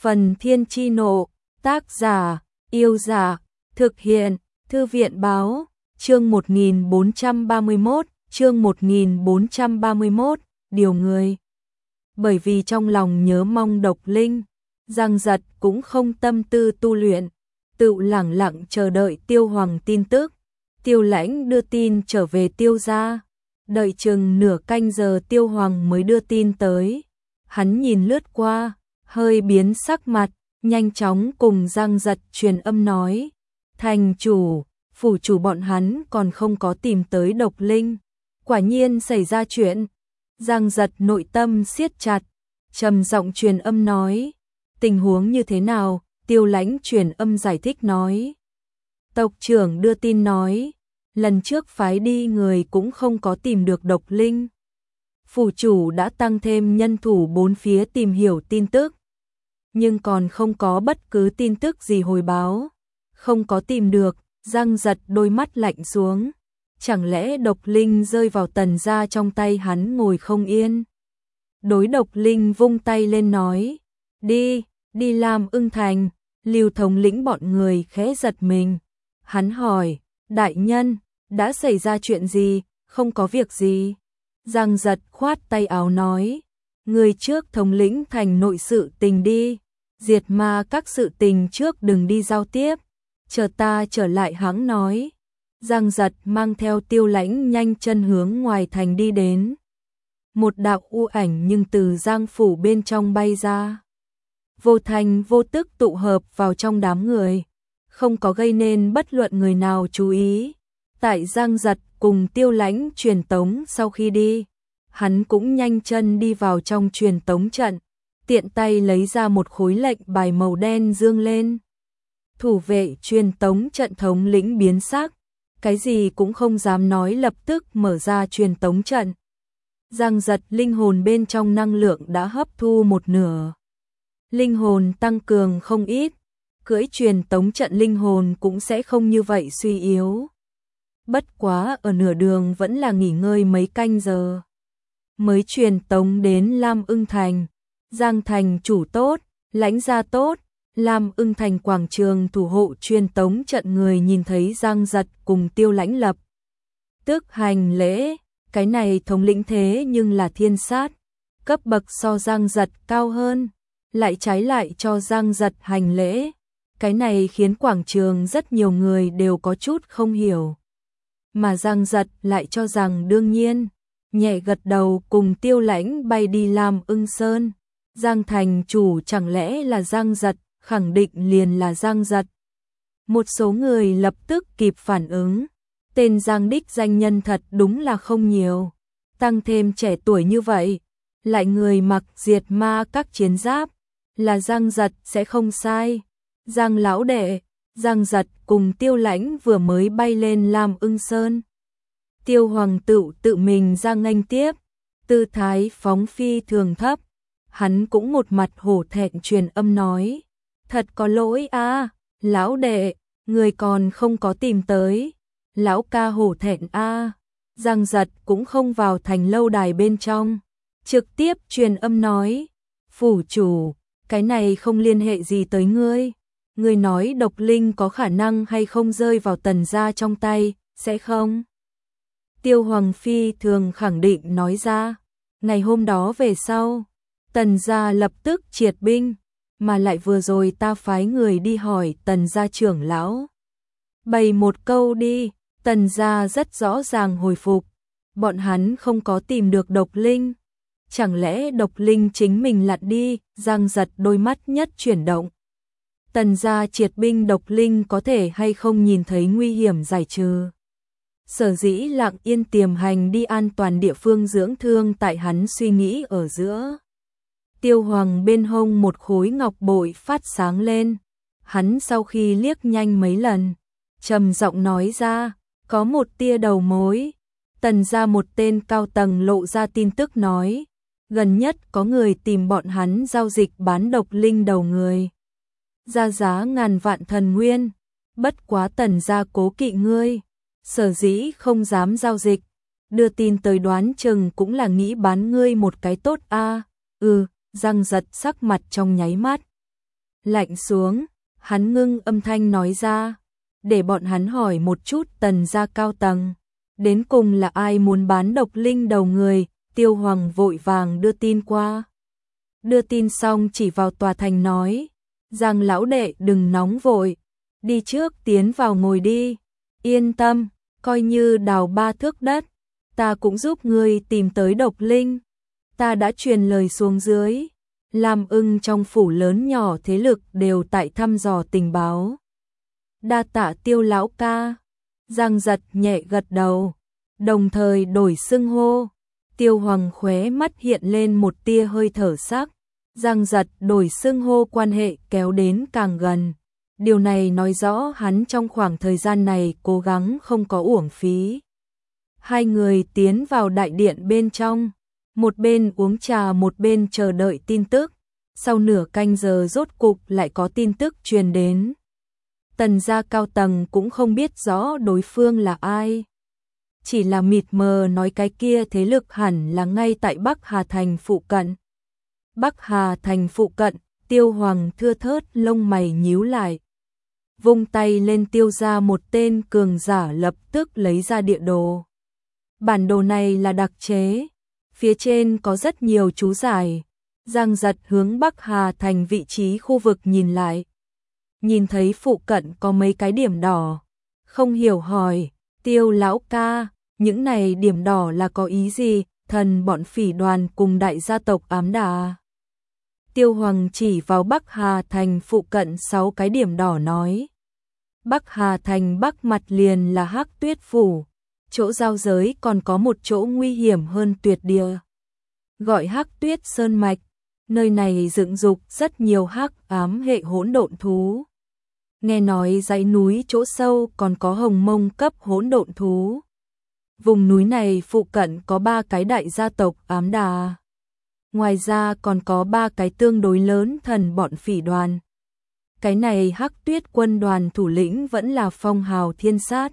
Phần Thiên Chi Nộ, tác giả, Yêu Giả, thực hiện, Thư viện Báo, chương 1431, điều người. Bởi vì trong lòng nhớ mong Độc Linh, Giang Giật cũng không tâm tư tu luyện, tự lẳng lặng chờ đợi Tiêu Hoàng tin tức. Tiêu Lãnh đưa tin trở về Tiêu gia, đợi chừng nửa canh giờ Tiêu Hoàng mới đưa tin tới. Hắn nhìn lướt qua, hơi biến sắc mặt, nhanh chóng cùng Giang Giật truyền âm nói: "Thành chủ, phủ chủ bọn hắn còn không có tìm tới Độc Linh, quả nhiên xảy ra chuyện." Giang Giật nội tâm siết chặt, trầm giọng truyền âm nói: "Tình huống như thế nào?" Tiêu Lãnh truyền âm giải thích nói: "Tộc trưởng đưa tin nói, lần trước phái đi người cũng không có tìm được Độc Linh. Phủ chủ đã tăng thêm nhân thủ bốn phía tìm hiểu tin tức, nhưng còn không có bất cứ tin tức gì hồi báo, không có tìm được." Giang Giật đôi mắt lạnh xuống, chẳng lẽ Độc Linh rơi vào Tần gia trong tay hắn ngồi không yên. Đối Độc Linh vung tay lên nói: "Đi, đi Lam Ưng Thành." Lưu thống lĩnh bọn người khẽ giật mình. Hắn hỏi: "Đại nhân, đã xảy ra chuyện gì?" "Không có việc gì." Giang Giật khoát tay áo nói: "Người trước thống lĩnh thành nội sự tình đi, diệt ma các sự tình trước đừng đi giao tiếp, chờ ta trở lại." Hắn nói. Giang Giật mang theo Tiêu Lãnh nhanh chân hướng ngoài thành đi đến. Một đạo u ảnh nhưng từ Giang phủ bên trong bay ra, vô thành vô tức tụ hợp vào trong đám người, không có gây nên bất luận người nào chú ý. Tại Giang Giật cùng Tiêu Lãnh truyền tống sau khi đi, hắn cũng nhanh chân đi vào trong truyền tống trận, tiện tay lấy ra một khối lệnh bài màu đen dương lên. Thủ vệ truyền tống trận thống lĩnh biến sắc, cái gì cũng không dám nói, lập tức mở ra truyền tống trận. Giang Giật linh hồn bên trong năng lượng đã hấp thu một nửa, linh hồn tăng cường không ít, cưỡi truyền tống trận linh hồn cũng sẽ không như vậy suy yếu. Bất quá ở nửa đường vẫn là nghỉ ngơi mấy canh giờ, mới truyền tống đến Lam Ưng Thành. Giang thành chủ tốt, Lãnh gia tốt. Lam Ưng Thành quảng trường thủ hộ truyền tống trận người nhìn thấy Giang Giật cùng Tiêu Lãnh lập tức hành lễ. Cái này thống lĩnh thế nhưng là thiên sát, cấp bậc so Giang Giật cao hơn, lại trái lại cho Giang Giật hành lễ. Cái này khiến quảng trường rất nhiều người đều có chút không hiểu, mà Giang Giật lại cho rằng đương nhiên, nhẹ gật đầu cùng Tiêu Lãnh bay đi Lam Ưng Sơn. Giang thành chủ chẳng lẽ là Giang Giật? Khẳng định liền là Giang Giật. Một số người lập tức kịp phản ứng, tên Giang đích danh nhân thật đúng là không nhiều, tăng thêm trẻ tuổi như vậy, lại người mặc diệt ma các chiến giáp, là Giang Giật sẽ không sai. Giang lão đệ. Giang Giật cùng Tiêu Lãnh vừa mới bay lên Lam Ưng Sơn, Tiêu Hoàng tự mình ra nghênh tiếp, tư thái phóng phi thường thấp. Hắn cũng một mặt hổ thẹn truyền âm nói: "Thật có lỗi a, lão đệ, người còn không có tìm tới." "Lão ca hổ thẹn a." Giang Giật cũng không vào thành lâu đài bên trong, trực tiếp truyền âm nói: "Phủ chủ, cái này không liên hệ gì tới ngươi. Ngươi nói Độc Linh có khả năng hay không rơi vào Tần gia trong tay, sẽ không?" Tiêu Hoàng phi thường khẳng định nói ra. Ngày hôm đó về sau, Tần gia lập tức triệt binh, mà lại vừa rồi ta phái người đi hỏi Tần gia trưởng lão. Bày một câu đi, Tần gia rất rõ ràng hồi phục, bọn hắn không có tìm được Độc Linh. Chẳng lẽ Độc Linh chính mình lặn đi? Giang Giật đôi mắt nhất chuyển động. Tần gia triệt binh, Độc Linh có thể hay không nhìn thấy nguy hiểm giải trừ. Sở dĩ lặng yên tiềm hành đi an toàn địa phương dưỡng thương, tại hắn suy nghĩ ở giữa. Tiêu Hoàng bên hông một khối ngọc bội phát sáng lên, hắn sau khi liếc nhanh mấy lần, trầm giọng nói ra: "Có một tia đầu mối." Tần gia một tên cao tầng lộ ra tin tức nói: "Gần nhất có người tìm bọn hắn giao dịch bán Độc Linh đầu người, ra giá ngàn vạn thần nguyên. Bất quá Tần gia cố kỵ ngươi, sở dĩ không dám giao dịch. Đưa tin tới đoán chừng cũng là nghĩ bán ngươi một cái tốt a." Giang Giật sắc mặt trong nháy mắt lạnh xuống, hắn ngưng âm thanh nói ra, để bọn hắn hỏi một chút Tần gia cao tầng, đến cùng là ai muốn bán độc linh đầu người. Tiêu Hoàng vội vàng đưa tin qua. Đưa tin xong chỉ vào tòa thành nói, Giang lão đệ đừng nóng vội, đi trước tiến vào ngồi đi, yên tâm, coi như đào 3 thước đất, ta cũng giúp ngươi tìm tới độc linh. Ta đã truyền lời xuống dưới, Lam Ưng trong phủ lớn nhỏ thế lực đều tại thăm dò tình báo. Đa tạ Tiêu lão ca. Giang Giật nhẹ gật đầu, đồng thời đổi xưng hô. Tiêu Hoàng khóe mắt hiện lên một tia hơi thở sắc. Giang Giật đổi xưng hô, quan hệ kéo đến càng gần. Điều này nói rõ hắn trong khoảng thời gian này cố gắng không có uổng phí. Hai người tiến vào đại điện bên trong, một bên uống trà một bên chờ đợi tin tức. Sau nửa canh giờ rốt cục lại có tin tức truyền đến. Tần gia cao tầng cũng không biết rõ đối phương là ai, chỉ là mịt mờ nói cái kia thế lực hẳn là ngay tại Bắc Hà Thành phụ cận. Bắc Hà Thành phụ cận, Tiêu Hoàng thưa thớt lông mày nhíu lại. Vung tay lên tiêu ra một tên cường giả lập tức lấy ra địa đồ. Bản đồ này là đặc chế, phía trên có rất nhiều chú giải. Giang Giật hướng Bắc Hà Thành vị trí khu vực nhìn lại. Nhìn thấy phụ cận có mấy cái điểm đỏ. Không hiểu hỏi, Tiêu lão ca, những này điểm đỏ là có ý gì? Thần bọn phỉ đoàn cùng đại gia tộc ám đà. Tiêu Hoàng chỉ vào Bắc Hà Thành phụ cận 6 cái điểm đỏ nói. Bắc Hà Thành bắc mặt liền là Hắc Tuyết Phủ, chỗ giao giới còn có một chỗ nguy hiểm hơn tuyệt địa, gọi Hắc Tuyết Sơn Mạch. Nơi này dựng dục rất nhiều hắc ám hệ hỗn độn thú. Nghe nói dãy núi chỗ sâu còn có hồng mông cấp hỗn độn thú. Vùng núi này phụ cận có 3 cái đại gia tộc ám đà. Ngoài ra còn có 3 cái tương đối lớn thần bọn phỉ đoàn. Cái này Hắc Tuyết quân đoàn thủ lĩnh vẫn là Phong Hào Thiên Sát.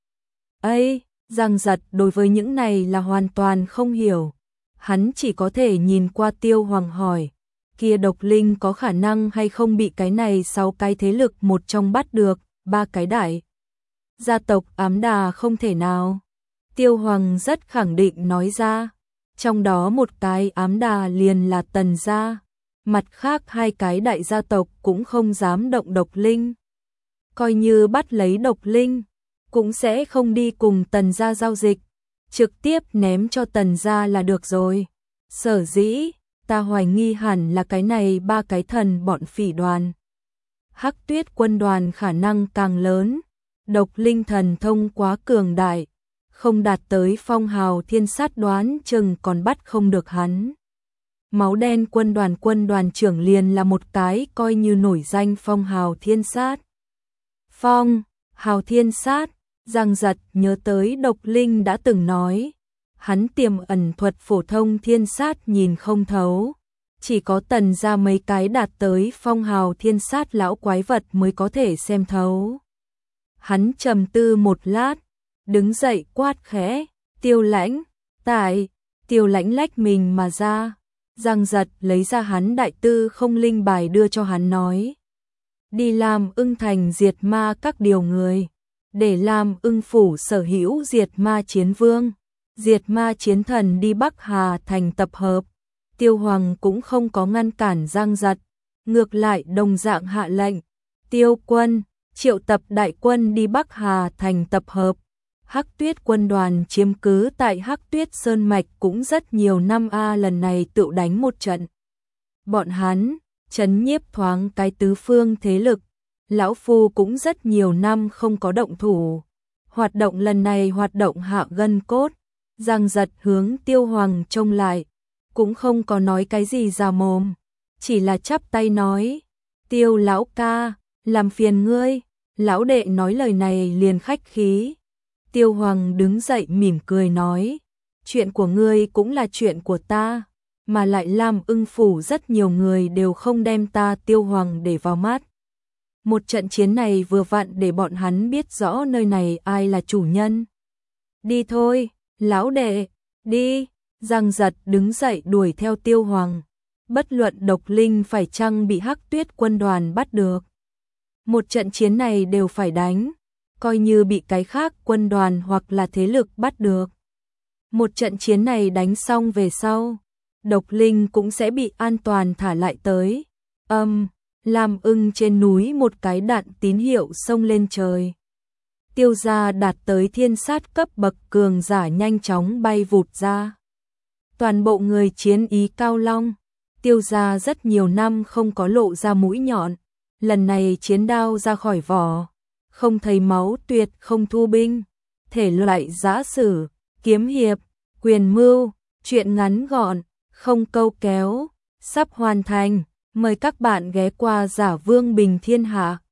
Ây, Giang Giật đối với những này là hoàn toàn không hiểu. Hắn chỉ có thể nhìn qua Tiêu Hoàng hỏi, kia độc linh có khả năng hay không bị cái này 6 cái thế lực một trong bắt được, 3 cái đại gia tộc ám đà không thể nào. Tiêu Hoàng rất khẳng định nói ra, trong đó một cái ám đà liền là Tần gia, mặt khác 2 cái đại gia tộc cũng không dám động độc linh. Coi như bắt lấy độc linh, cũng sẽ không đi cùng Tần gia giao dịch, trực tiếp ném cho Tần gia là được rồi. Sở dĩ, ta hoài nghi hẳn là cái này 3 cái thần bọn phỉ đoàn. Hắc Tuyết quân đoàn khả năng càng lớn, độc linh thần thông quá cường đại, không đạt tới Phong Hào Thiên Sát đoán chừng còn bắt không được hắn. Máu đen quân đoàn trưởng liền là một cái coi như nổi danh Phong Hào Thiên Sát. Phong Hào Thiên Sát, Giang Giật nhớ tới độc linh đã từng nói, hắn tiềm ẩn thuật phổ thông thiên sát nhìn không thấu, chỉ có Tần gia mấy cái đạt tới Phong Hào Thiên Sát lão quái vật mới có thể xem thấu. Hắn trầm tư một lát, đứng dậy quát khẽ, Tiêu Lãnh, tại. Tiêu Lãnh lách mình mà ra. Giang Giật lấy ra hắn đại tư không linh bài đưa cho hắn nói, đi làm Ưng thành diệt ma các điều người, để làm Ưng phủ sở hữu diệt ma chiến vương, diệt ma chiến thần đi Bắc Hà Thành tập hợp. Tiêu Hoàng cũng không có ngăn cản Giang Giật, ngược lại đồng dạng hạ lệnh, Tiêu quân, triệu tập đại quân đi Bắc Hà Thành tập hợp. Hắc Tuyết quân đoàn chiếm cứ tại Hắc Tuyết Sơn Mạch cũng rất nhiều năm lần này tự đánh một trận. Bọn hắn, trấn nhiếp thoáng cái tứ phương thế lực, lão phu cũng rất nhiều năm không có động thủ. Hoạt động lần này hoạt động hạ gân cốt, Giang Giật hướng Tiêu Hoàng trông lại, cũng không có nói cái gì ra mồm, chỉ là chắp tay nói, Tiêu lão ca, làm phiền ngươi. Lão đệ nói lời này liền khách khí. Tiêu Hoàng đứng dậy mỉm cười nói, chuyện của ngươi cũng là chuyện của ta, mà lại Lam Ưng phủ rất nhiều người đều không đem ta Tiêu Hoàng để vào mắt. Một trận chiến này vừa vặn để bọn hắn biết rõ nơi này ai là chủ nhân. Đi thôi, lão đệ, đi. Giang Giật đứng dậy đuổi theo Tiêu Hoàng. bất luận độc linh phải chăng bị Hắc Tuyết quân đoàn bắt được. Một trận chiến này đều phải đánh, coi như bị cái khác quân đoàn hoặc là thế lực bắt được. Một trận chiến này đánh xong về sau, độc linh cũng sẽ bị an toàn thả lại tới. Lam Ưng trên núi một cái đạn tín hiệu xông lên trời. Tiêu gia đạt tới thiên sát cấp bậc cường giả nhanh chóng bay vụt ra. Toàn bộ người chiến ý cao long, Tiêu gia rất nhiều năm không có lộ ra mũi nhọn, lần này chiến đao ra khỏi vỏ, không thấy máu tuyệt không thu binh, thể loại giã sử, kiếm hiệp, quyền mưu, truyện ngắn gọn, không câu kéo, sắp hoàn thành, mời các bạn ghé qua Giả Vương Bình Thiên Hạ.